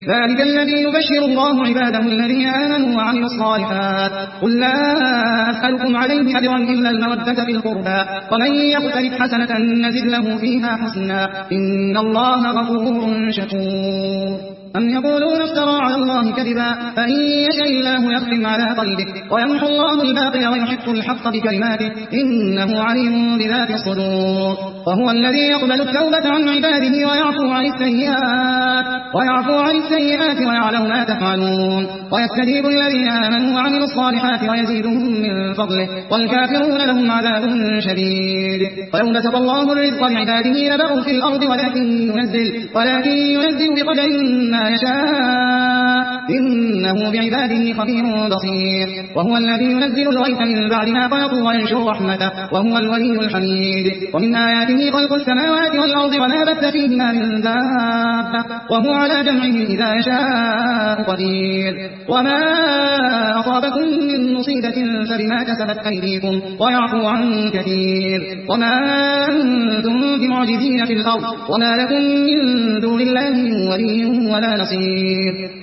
ذلك الذي يبشر الله عباده الذين آمنوا وعملوا الصالحات قل لا أسألكم عليه أجرا إلا المودة في القربى ومن يقترف حسنة نزد له فيها حسنا إن الله غفور شكور أم يقولون افترى على الله كذبا فإن يشاء الله يختم على قلبك ويمحو الله الباطل ويحق الحق بكلماته إنه عليم بذات الصدور وهو الذي يقبل التوبة عن عباده ويعفو عن السيئات ويعلم ما تفعلون ويستجيب الذين آمنوا وعملوا الصالحات ويزيدهم من فضله والكافرون لهم عذاب شديد ويوم بسط الله الرزق لعباده لبغوا في الأرض ولكن ينزل بقدر ما يشاء إنه بعباده خبير بصير وهو الذي ينزل الغيث من بعد ما قنطوا وينشر رحمته وهو الولي الحميد ومن آياته خلق السماوات والأرض وما بث فيهما من دابة وهو على جمعه إذا يشاء قدير وما أصابكم من مصيبة فبما كسبت أيديكم ويعفو عن كثير وما أنتم بمعجزين في الأرض وما لكم من دون الله ولي ولا نصير